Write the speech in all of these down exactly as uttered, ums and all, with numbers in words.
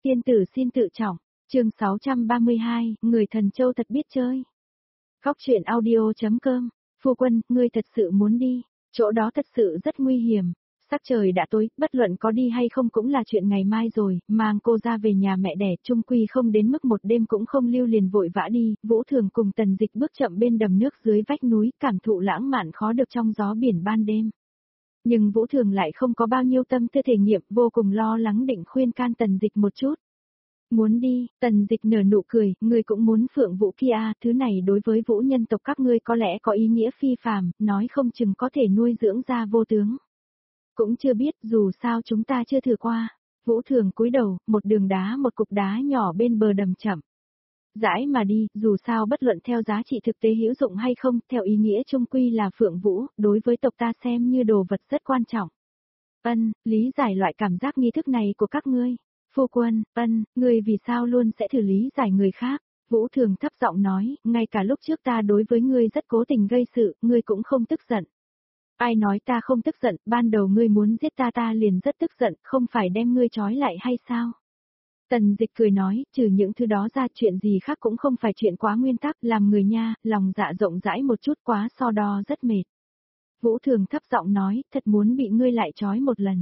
Tiên tử xin tự trọng. Chương sáu trăm ba mươi hai, người thần châu thật biết chơi. Khóc chuyện audio.com. Phu quân, ngươi thật sự muốn đi, chỗ đó thật sự rất nguy hiểm. Sắc trời đã tối, bất luận có đi hay không cũng là chuyện ngày mai rồi, mang cô ra về nhà mẹ đẻ, chung quy không đến mức một đêm cũng không lưu liền vội vã đi. Vũ Thường cùng Tần Dịch bước chậm bên đầm nước dưới vách núi, cảm thụ lãng mạn khó được trong gió biển ban đêm. Nhưng Vũ Thường lại không có bao nhiêu tâm tư thể nghiệm, vô cùng lo lắng định khuyên can Tần Dịch một chút. Muốn đi, Tần Dịch nở nụ cười, ngươi cũng muốn phượng vũ kia à, thứ này đối với vũ nhân tộc các ngươi có lẽ có ý nghĩa phi phàm, nói không chừng có thể nuôi dưỡng ra vô tướng. Cũng chưa biết, dù sao chúng ta chưa thử qua. Vũ Thường cúi đầu, một đường đá một cục đá nhỏ bên bờ đầm chậm rãi mà đi, dù sao bất luận theo giá trị thực tế hữu dụng hay không, theo ý nghĩa chung quy là phượng vũ, đối với tộc ta xem như đồ vật rất quan trọng. Ân, lý giải loại cảm giác nghi thức này của các ngươi. Phu quân, ân, ngươi vì sao luôn sẽ thử lý giải người khác? Vũ Thường thấp giọng nói, ngay cả lúc trước ta đối với ngươi rất cố tình gây sự, ngươi cũng không tức giận. Ai nói ta không tức giận, ban đầu ngươi muốn giết ta ta liền rất tức giận, không phải đem ngươi trói lại hay sao? Tần Dịch cười nói, trừ những thứ đó ra chuyện gì khác cũng không phải chuyện quá nguyên tắc, làm người nha, lòng dạ rộng rãi một chút quá so đo rất mệt. Vũ Thường thấp giọng nói, thật muốn bị ngươi lại trói một lần.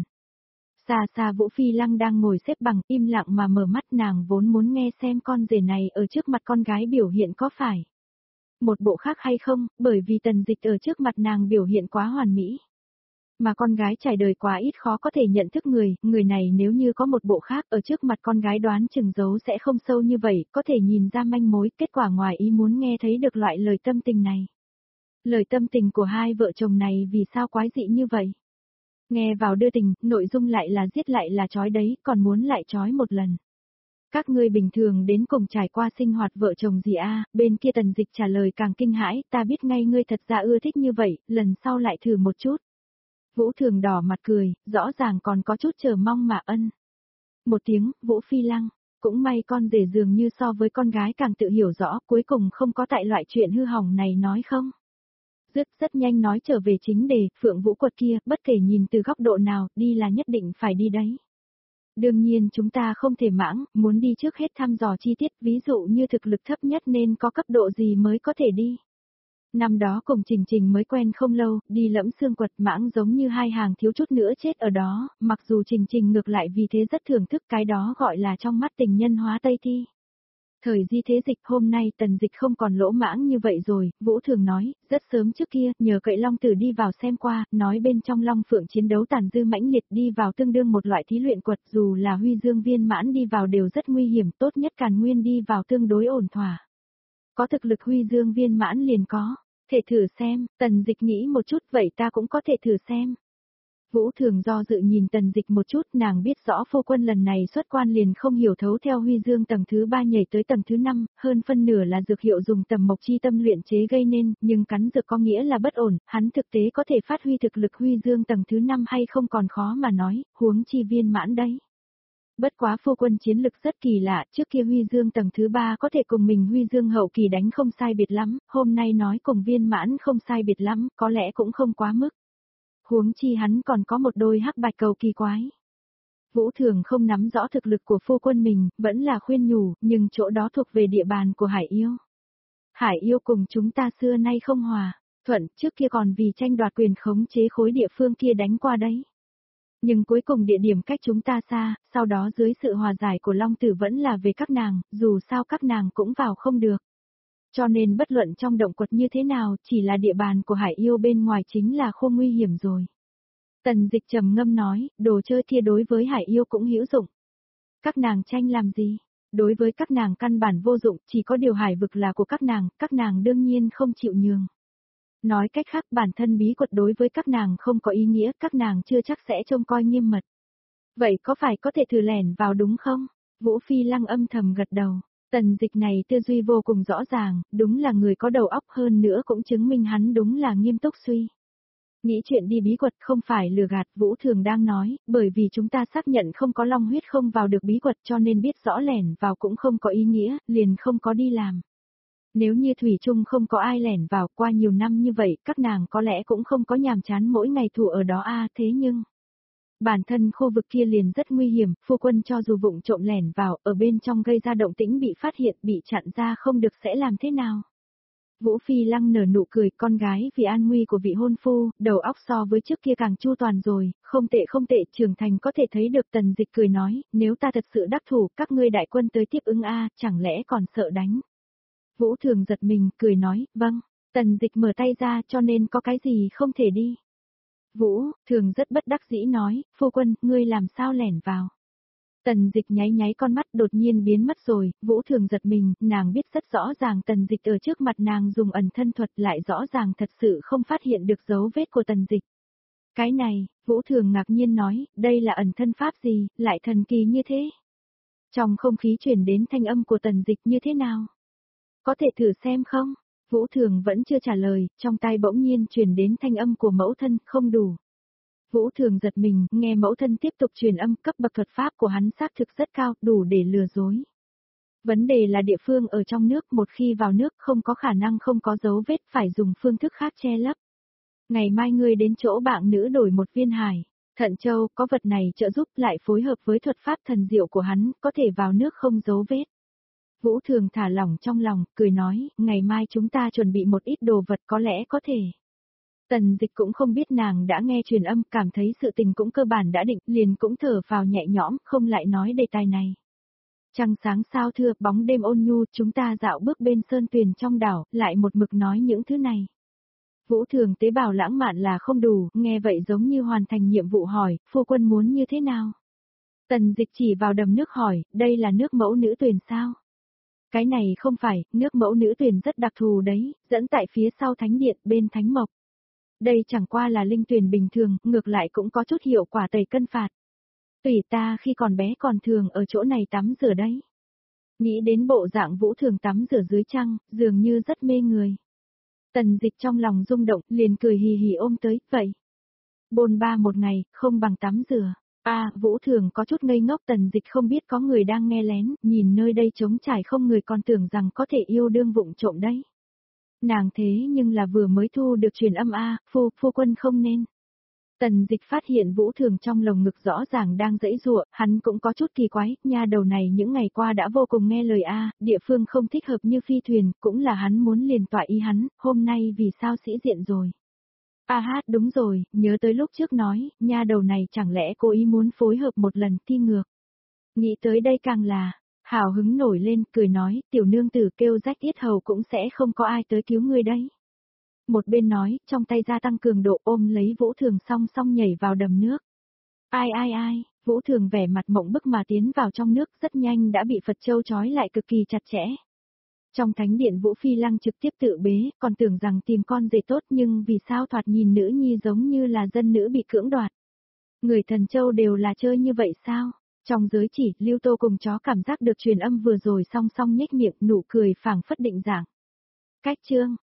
Xa xa Vũ Phi Lăng đang ngồi xếp bằng, im lặng mà mở mắt, nàng vốn muốn nghe xem con rể này ở trước mặt con gái biểu hiện có phải một bộ khác hay không, bởi vì Tần Dịch ở trước mặt nàng biểu hiện quá hoàn mỹ. Mà con gái trải đời quá ít khó có thể nhận thức người, người này nếu như có một bộ khác ở trước mặt con gái đoán chừng giấu sẽ không sâu như vậy, có thể nhìn ra manh mối, kết quả ngoài ý muốn nghe thấy được loại lời tâm tình này. Lời tâm tình của hai vợ chồng này vì sao quái dị như vậy? Nghe vào đưa tình, nội dung lại là giết lại là trói đấy, còn muốn lại trói một lần. Các ngươi bình thường đến cùng trải qua sinh hoạt vợ chồng gì a? Bên kia Tần Dịch trả lời càng kinh hãi, ta biết ngay ngươi thật ra ưa thích như vậy, lần sau lại thử một chút. Vũ Thường đỏ mặt cười, rõ ràng còn có chút chờ mong mà ân. Một tiếng, Vũ Phi Lăng, cũng may con rể dường như so với con gái càng tự hiểu rõ, cuối cùng không có tại loại chuyện hư hỏng này nói không. Dứt rất nhanh nói trở về chính đề, Phượng Vũ quật kia, bất kể nhìn từ góc độ nào, đi là nhất định phải đi đấy. Đương nhiên chúng ta không thể mãng, muốn đi trước hết thăm dò chi tiết, ví dụ như thực lực thấp nhất nên có cấp độ gì mới có thể đi. Năm đó cùng Trình Trình mới quen không lâu, đi lẫm xương quật mãng giống như hai hàng thiếu chút nữa chết ở đó, mặc dù Trình Trình ngược lại vì thế rất thưởng thức cái đó gọi là trong mắt tình nhân hóa Tây Thi. Thời di thế dịch hôm nay Tần Dịch không còn lỗ mãng như vậy rồi, Vũ Thường nói, rất sớm trước kia, nhờ cậy Long Tử đi vào xem qua, nói bên trong Long Phượng chiến đấu tàn dư mãnh liệt đi vào tương đương một loại thí luyện quật, dù là Huy Dương viên mãn đi vào đều rất nguy hiểm, tốt nhất Càn Nguyên đi vào tương đối ổn thỏa. Có thực lực Huy Dương viên mãn liền có, thể thử xem, Tần Dịch nghĩ một chút vậy ta cũng có thể thử xem. Vũ Thường do dự nhìn Tần Dịch một chút, nàng biết rõ phu quân lần này xuất quan liền không hiểu thấu theo Huy Dương tầng thứ ba nhảy tới tầng thứ năm, hơn phân nửa là dược hiệu dùng tầm mộc chi tâm luyện chế gây nên, nhưng cắn dược có nghĩa là bất ổn, hắn thực tế có thể phát huy thực lực Huy Dương tầng thứ năm hay không còn khó mà nói, huống chi viên mãn đấy. Bất quá phu quân chiến lực rất kỳ lạ, trước kia Huy Dương tầng thứ ba có thể cùng mình Huy Dương hậu kỳ đánh không sai biệt lắm, hôm nay nói cùng viên mãn không sai biệt lắm, có lẽ cũng không quá mức. Huống chi hắn còn có một đôi hắc bạch cầu kỳ quái. Vũ Thường không nắm rõ thực lực của phu quân mình, vẫn là khuyên nhủ, nhưng chỗ đó thuộc về địa bàn của Hải Yêu. Hải Yêu cùng chúng ta xưa nay không hòa, thuận, trước kia còn vì tranh đoạt quyền khống chế khối địa phương kia đánh qua đấy. Nhưng cuối cùng địa điểm cách chúng ta xa, sau đó dưới sự hòa giải của Long Tử vẫn là về các nàng, dù sao các nàng cũng vào không được. Cho nên bất luận trong động quật như thế nào, chỉ là địa bàn của Hải Yêu bên ngoài chính là khu nguy hiểm rồi. Tần Dịch trầm ngâm nói, đồ chơi kia đối với Hải Yêu cũng hữu dụng. Các nàng tranh làm gì? Đối với các nàng căn bản vô dụng, chỉ có điều hải vực là của các nàng, các nàng đương nhiên không chịu nhường. Nói cách khác bản thân bí quật đối với các nàng không có ý nghĩa, các nàng chưa chắc sẽ trông coi nghiêm mật. Vậy có phải có thể thử lẻn vào đúng không? Vũ Phi Lăng âm thầm gật đầu. Tần Dịch này tư duy vô cùng rõ ràng, đúng là người có đầu óc, hơn nữa cũng chứng minh hắn đúng là nghiêm túc suy. Nghĩ chuyện đi bí quật không phải lừa gạt, Vũ Thường đang nói, bởi vì chúng ta xác nhận không có long huyết không vào được bí quật cho nên biết rõ lẻn vào cũng không có ý nghĩa, liền không có đi làm. Nếu như thủy chung không có ai lẻn vào qua nhiều năm như vậy, các nàng có lẽ cũng không có nhàm chán mỗi ngày thủ ở đó a thế nhưng... Bản thân khu vực kia liền rất nguy hiểm, phu quân cho dù vụng trộm lẻn vào, ở bên trong gây ra động tĩnh bị phát hiện, bị chặn ra không được sẽ làm thế nào? Vũ Phi Lăng nở nụ cười, con gái vì an nguy của vị hôn phu, đầu óc so với trước kia càng chu toàn rồi, không tệ không tệ, trưởng thành có thể thấy được. Tần Dịch cười nói, nếu ta thật sự đắc thủ, các ngươi đại quân tới tiếp ứng a, chẳng lẽ còn sợ đánh? Vũ Thường giật mình, cười nói, vâng. Tần Dịch mở tay ra, cho nên có cái gì không thể đi. Vũ Thường rất bất đắc dĩ nói, phu quân, ngươi làm sao lẻn vào? Tần Dịch nháy nháy con mắt, đột nhiên biến mất rồi. Vũ Thường giật mình, nàng biết rất rõ ràng Tần Dịch ở trước mặt nàng dùng ẩn thân thuật, lại rõ ràng thật sự không phát hiện được dấu vết của Tần Dịch. Cái này, Vũ Thường ngạc nhiên nói, đây là ẩn thân pháp gì, lại thần kỳ như thế? Trong không khí truyền đến thanh âm của Tần Dịch như thế nào? Có thể thử xem không? Vũ Thường vẫn chưa trả lời, trong tai bỗng nhiên truyền đến thanh âm của mẫu thân, không đủ. Vũ Thường giật mình, nghe mẫu thân tiếp tục truyền âm, cấp bậc thuật pháp của hắn xác thực rất cao, đủ để lừa dối. Vấn đề là địa phương ở trong nước, một khi vào nước không có khả năng không có dấu vết, phải dùng phương thức khác che lấp. Ngày mai ngươi đến chỗ bạn nữ đổi một viên hải, thận châu, có vật này trợ giúp lại phối hợp với thuật pháp thần diệu của hắn, có thể vào nước không dấu vết. Vũ Thường thả lỏng trong lòng, cười nói, ngày mai chúng ta chuẩn bị một ít đồ vật có lẽ có thể. Tần Dịch cũng không biết nàng đã nghe truyền âm, cảm thấy sự tình cũng cơ bản đã định, liền cũng thở vào nhẹ nhõm, không lại nói đề tài này. Trăng sáng sao thưa, bóng đêm ôn nhu, chúng ta dạo bước bên sơn tuyền trong đảo, lại một mực nói những thứ này. Vũ Thường tế bào lãng mạn là không đủ, nghe vậy giống như hoàn thành nhiệm vụ hỏi, phu quân muốn như thế nào? Tần Dịch chỉ vào đầm nước hỏi, đây là nước mẫu nữ tuyền sao? Cái này không phải, nước mẫu nữ tuyền rất đặc thù đấy, dẫn tại phía sau thánh điện bên thánh mộc. Đây chẳng qua là linh tuyền bình thường, ngược lại cũng có chút hiệu quả tẩy cân phạt. Tùy ta khi còn bé còn thường ở chỗ này tắm rửa đấy. Nghĩ đến bộ dạng Vũ Thường tắm rửa dưới trăng, dường như rất mê người. Tần Dịch trong lòng rung động, liền cười hì hì ôm tới, vậy. Bồn ba một ngày, không bằng tắm rửa. À, Vũ Thường có chút ngây ngốc, Tần Dịch không biết có người đang nghe lén, nhìn nơi đây trống trải không người còn tưởng rằng có thể yêu đương vụng trộm đấy. Nàng thế nhưng là vừa mới thu được truyền âm a, phu, phu quân không nên. Tần Dịch phát hiện Vũ Thường trong lồng ngực rõ ràng đang giãy giụa, hắn cũng có chút kỳ quái, nha đầu này những ngày qua đã vô cùng nghe lời a, địa phương không thích hợp như phi thuyền, cũng là hắn muốn liền tọa ý hắn, hôm nay vì sao sĩ diện rồi. A hát đúng rồi, nhớ tới lúc trước nói, nha đầu này chẳng lẽ cố ý muốn phối hợp một lần thi ngược. Nghĩ tới đây càng là, hào hứng nổi lên, cười nói, tiểu nương tử kêu rách yết hầu cũng sẽ không có ai tới cứu ngươi đấy. Một bên nói, trong tay gia tăng cường độ ôm lấy Vũ Thường song song nhảy vào đầm nước. Ai ai ai, Vũ Thường vẻ mặt mộng bức mà tiến vào trong nước rất nhanh đã bị Phật Châu trói lại cực kỳ chặt chẽ. Trong thánh điện Vũ Phi Lăng trực tiếp tự bế, còn tưởng rằng tìm con rể tốt nhưng vì sao thoạt nhìn nữ nhi giống như là dân nữ bị cưỡng đoạt. Người Thần Châu đều là chơi như vậy sao? Trong giới chỉ, Lưu Tô cùng chó cảm giác được truyền âm vừa rồi song song nhếch miệng nụ cười phảng phất định dạng. Cách chương